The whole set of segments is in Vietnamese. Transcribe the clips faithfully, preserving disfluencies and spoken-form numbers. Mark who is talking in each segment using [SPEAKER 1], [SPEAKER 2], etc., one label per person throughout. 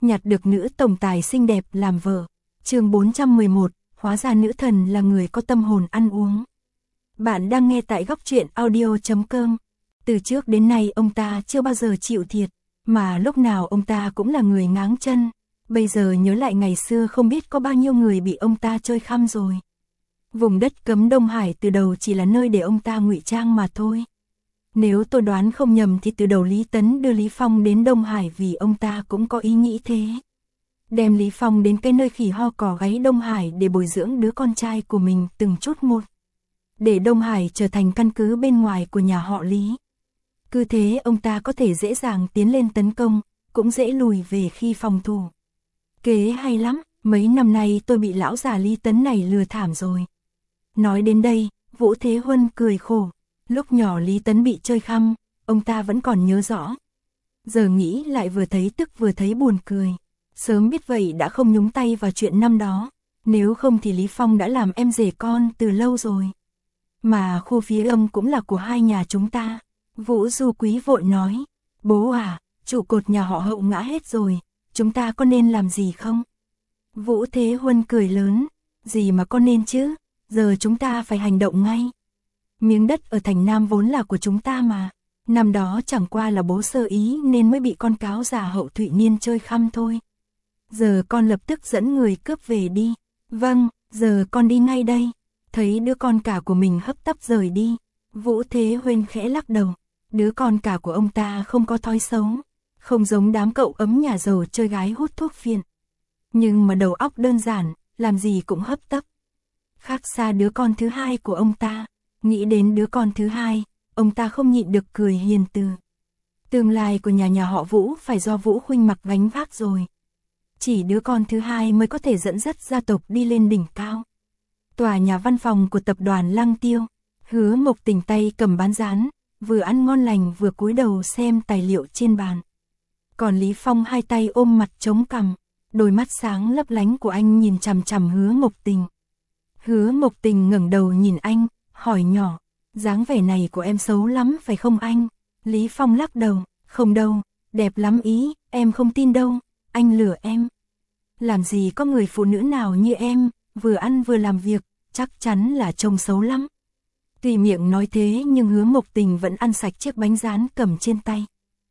[SPEAKER 1] nhặt được nữ tổng tài xinh đẹp làm vợ. Chương bốn trăm mười một, hóa ra nữ thần là người có tâm hồn ăn uống. Bạn đang nghe tại góc truyện audio chấm com. Từ trước đến nay ông ta chưa bao giờ chịu thiệt, mà lúc nào ông ta cũng là người ngáng chân. Bây giờ nhớ lại ngày xưa không biết có bao nhiêu người bị ông ta chơi khăm rồi. Vùng đất cấm Đông Hải từ đầu chỉ là nơi để ông ta ngụy trang mà thôi. Nếu tôi đoán không nhầm thì từ đầu Lý Tấn đưa Lý Phong đến Đông Hải vì ông ta cũng có ý nghĩ thế. Đem Lý Phong đến cái nơi khỉ ho cỏ gáy Đông Hải để bồi dưỡng đứa con trai của mình từng chút một. Để Đông Hải trở thành căn cứ bên ngoài của nhà họ Lý. Cứ thế ông ta có thể dễ dàng tiến lên tấn công, cũng dễ lùi về khi phòng thủ. Kế hay lắm, mấy năm nay tôi bị lão già Lý Tấn này lừa thảm rồi. Nói đến đây, Vũ Thế Huân cười khổ. Lúc nhỏ Lý Tấn bị chơi khăm, ông ta vẫn còn nhớ rõ. Giờ nghĩ lại vừa thấy tức vừa thấy buồn cười. Sớm biết vậy đã không nhúng tay vào chuyện năm đó. Nếu không thì Lý Phong đã làm em rể con từ lâu rồi. Mà khu phía âm cũng là của hai nhà chúng ta. Vũ Du Quý vội nói. Bố à, trụ cột nhà họ Hậu ngã hết rồi. Chúng ta có nên làm gì không? Vũ Thế Huân cười lớn. Gì mà có nên chứ? Giờ chúng ta phải hành động ngay. Miếng đất ở thành Nam vốn là của chúng ta mà. Năm đó chẳng qua là bố sơ ý nên mới bị con cáo già Hậu Thụy Niên chơi khăm thôi. Giờ con lập tức dẫn người cướp về đi. Vâng, giờ con đi ngay đây. Thấy đứa con cả của mình hấp tấp rời đi. Vũ Thế Huân khẽ lắc đầu. Đứa con cả của ông ta không có thói xấu. Không giống đám cậu ấm nhà giàu chơi gái hút thuốc phiện. Nhưng mà đầu óc đơn giản, làm gì cũng hấp tấp. Khác xa đứa con thứ hai của ông ta. Nghĩ đến đứa con thứ hai, ông ta không nhịn được cười hiền từ. Tương lai của nhà nhà họ Vũ phải do Vũ Khuynh Mặc gánh vác rồi. Chỉ đứa con thứ hai mới có thể dẫn dắt gia tộc đi lên đỉnh cao. Tòa nhà văn phòng của tập đoàn Lăng Tiêu, Hứa Mộc Tình tay cầm bán rán, vừa ăn ngon lành vừa cúi đầu xem tài liệu trên bàn. Còn Lý Phong hai tay ôm mặt chống cằm, đôi mắt sáng lấp lánh của anh nhìn chằm chằm Hứa Mộc Tình. Hứa Mộc Tình ngẩng đầu nhìn anh, hỏi nhỏ, dáng vẻ này của em xấu lắm phải không anh? Lý Phong lắc đầu, không đâu, đẹp lắm ý, em không tin đâu, anh lừa em. Làm gì có người phụ nữ nào như em, vừa ăn vừa làm việc, chắc chắn là trông xấu lắm. Tuy miệng nói thế nhưng Hứa Mộc Tình vẫn ăn sạch chiếc bánh rán cầm trên tay.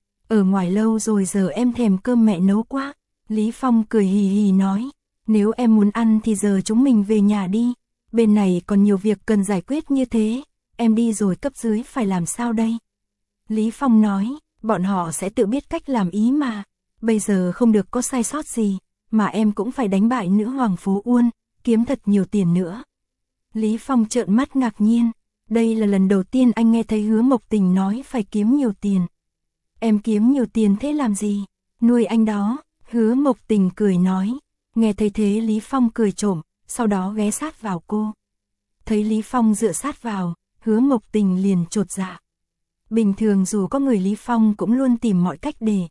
[SPEAKER 1] Ở ngoài lâu rồi giờ em thèm cơm mẹ nấu quá. Lý Phong cười hì hì nói, nếu em muốn ăn thì giờ chúng mình về nhà đi. Bên này còn nhiều việc cần giải quyết như thế, em đi rồi cấp dưới phải làm sao đây? Lý Phong nói, bọn họ sẽ tự biết cách làm ý mà. Bây giờ không được có sai sót gì, mà em cũng phải đánh bại nữ hoàng phố Uôn, kiếm thật nhiều tiền nữa. Lý Phong trợn mắt ngạc nhiên, đây là lần đầu tiên anh nghe thấy Hứa Mộc Tình nói phải kiếm nhiều tiền. Em kiếm nhiều tiền thế làm gì? Nuôi anh đó, Hứa Mộc Tình cười nói. Nghe thấy thế Lý Phong cười trộm, sau đó ghé sát vào cô. Thấy Lý Phong dựa sát vào, Hứa Mộc Tình liền chột dạ. Bình thường dù có người Lý Phong cũng luôn tìm mọi cách để.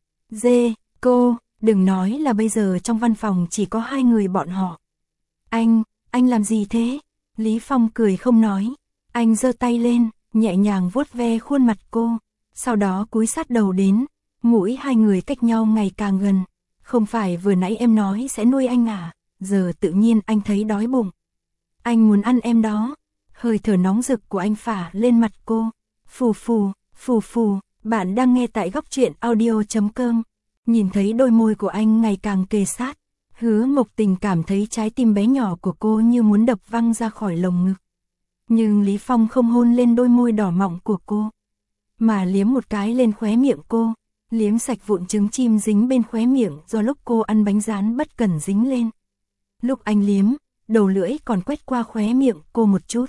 [SPEAKER 1] Dê, cô, đừng nói là bây giờ trong văn phòng chỉ có hai người bọn họ. Anh, anh làm gì thế? Lý Phong cười không nói. Anh giơ tay lên, nhẹ nhàng vuốt ve khuôn mặt cô. Sau đó cúi sát đầu đến, mũi hai người cách nhau ngày càng gần. Không phải vừa nãy em nói sẽ nuôi anh à? Giờ tự nhiên anh thấy đói bụng. Anh muốn ăn em đó. Hơi thở nóng rực của anh phả lên mặt cô. Phù phù, phù phù, bạn đang nghe tại góc truyện audio chấm com. Nhìn thấy đôi môi của anh ngày càng kề sát. Hứa Mộc Tình cảm thấy trái tim bé nhỏ của cô như muốn đập văng ra khỏi lồng ngực. Nhưng Lý Phong không hôn lên đôi môi đỏ mọng của cô, mà liếm một cái lên khóe miệng cô. Liếm sạch vụn trứng chim dính bên khóe miệng do lúc cô ăn bánh rán bất cẩn dính lên. Lúc anh liếm, đầu lưỡi còn quét qua khóe miệng cô một chút.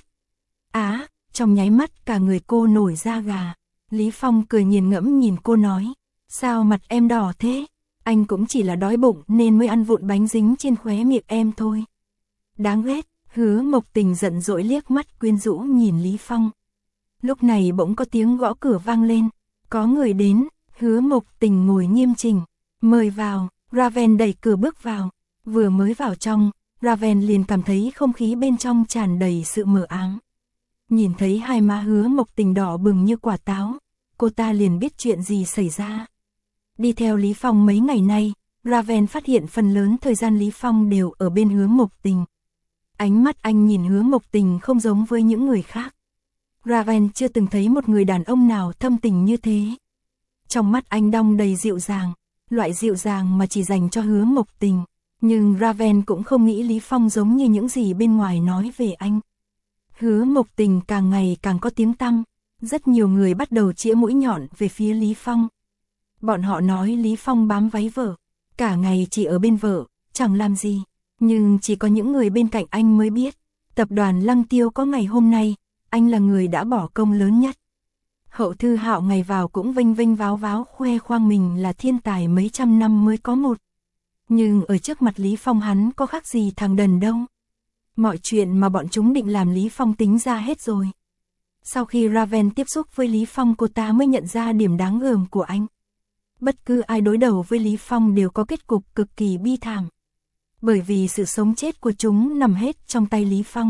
[SPEAKER 1] Á, trong nháy mắt cả người cô nổi da gà. Lý Phong cười nghiền ngẫm nhìn cô nói, sao mặt em đỏ thế? Anh cũng chỉ là đói bụng nên mới ăn vụn bánh dính trên khóe miệng em thôi. Đáng ghét, Hứa Mộc Tình giận dỗi liếc mắt quyến rũ nhìn Lý Phong. Lúc này bỗng có tiếng gõ cửa vang lên, có người đến. Hứa Mộc Tình ngồi nghiêm chỉnh, mời vào. Raven đẩy cửa bước vào. Vừa mới vào trong, Raven liền cảm thấy không khí bên trong tràn đầy sự mờ ám. Nhìn thấy hai má Hứa Mộc Tình đỏ bừng như quả táo, cô ta liền biết chuyện gì xảy ra. Đi theo Lý Phong mấy ngày nay, Raven phát hiện phần lớn thời gian Lý Phong đều ở bên Hứa Mộc Tình. Ánh mắt anh nhìn Hứa Mộc Tình không giống với những người khác. Raven chưa từng thấy một người đàn ông nào thâm tình như thế. Trong mắt anh đong đầy dịu dàng, loại dịu dàng mà chỉ dành cho Hứa Mộc Tình. Nhưng Raven cũng không nghĩ Lý Phong giống như những gì bên ngoài nói về anh. Hứa Mộc Tình càng ngày càng có tiếng tăm, rất nhiều người bắt đầu chĩa mũi nhọn về phía Lý Phong. Bọn họ nói Lý Phong bám váy vợ, cả ngày chỉ ở bên vợ, chẳng làm gì. Nhưng chỉ có những người bên cạnh anh mới biết, tập đoàn Lăng Tiêu có ngày hôm nay, anh là người đã bỏ công lớn nhất. Hậu Thư Hạo ngày vào cũng vênh vênh váo váo khoe khoang mình là thiên tài mấy trăm năm mới có một. Nhưng ở trước mặt Lý Phong hắn có khác gì thằng đần đâu. Mọi chuyện mà bọn chúng định làm Lý Phong tính ra hết rồi. Sau khi Raven tiếp xúc với Lý Phong, cô ta mới nhận ra điểm đáng gờm của anh. Bất cứ ai đối đầu với Lý Phong đều có kết cục cực kỳ bi thảm. Bởi vì sự sống chết của chúng nằm hết trong tay Lý Phong.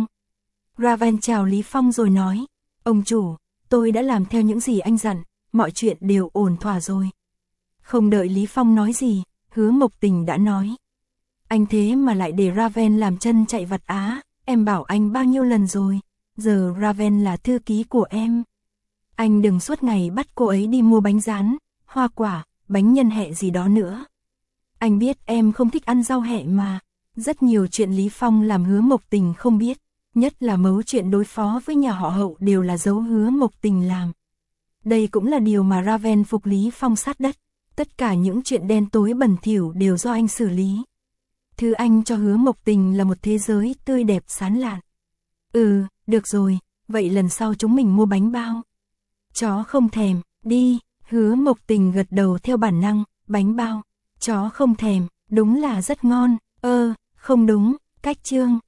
[SPEAKER 1] Raven chào Lý Phong rồi nói, ông chủ, tôi đã làm theo những gì anh dặn, mọi chuyện đều ổn thỏa rồi. Không đợi Lý Phong nói gì, Hứa Mộc Tình đã nói. Anh thế mà lại để Raven làm chân chạy vặt á, em bảo anh bao nhiêu lần rồi, giờ Raven là thư ký của em. Anh đừng suốt ngày bắt cô ấy đi mua bánh rán, hoa quả, bánh nhân hẹ gì đó nữa. Anh biết em không thích ăn rau hẹ mà. Rất nhiều chuyện Lý Phong làm Hứa Mộc Tình không biết, nhất là mấu chuyện đối phó với nhà họ Hậu đều là dấu Hứa Mộc Tình làm. Đây cũng là điều mà Raven phục Lý Phong sát đất. Tất cả những chuyện đen tối bẩn thỉu đều do anh xử lý. Thứ anh cho Hứa Mộc Tình là một thế giới tươi đẹp sáng lạn. Ừ, được rồi, vậy lần sau chúng mình mua bánh bao. Chó không thèm, đi. Hứa Mộc Tình gật đầu theo bản năng, bánh bao. Chó không thèm, đúng là rất ngon. Ơ, không đúng, cách chương.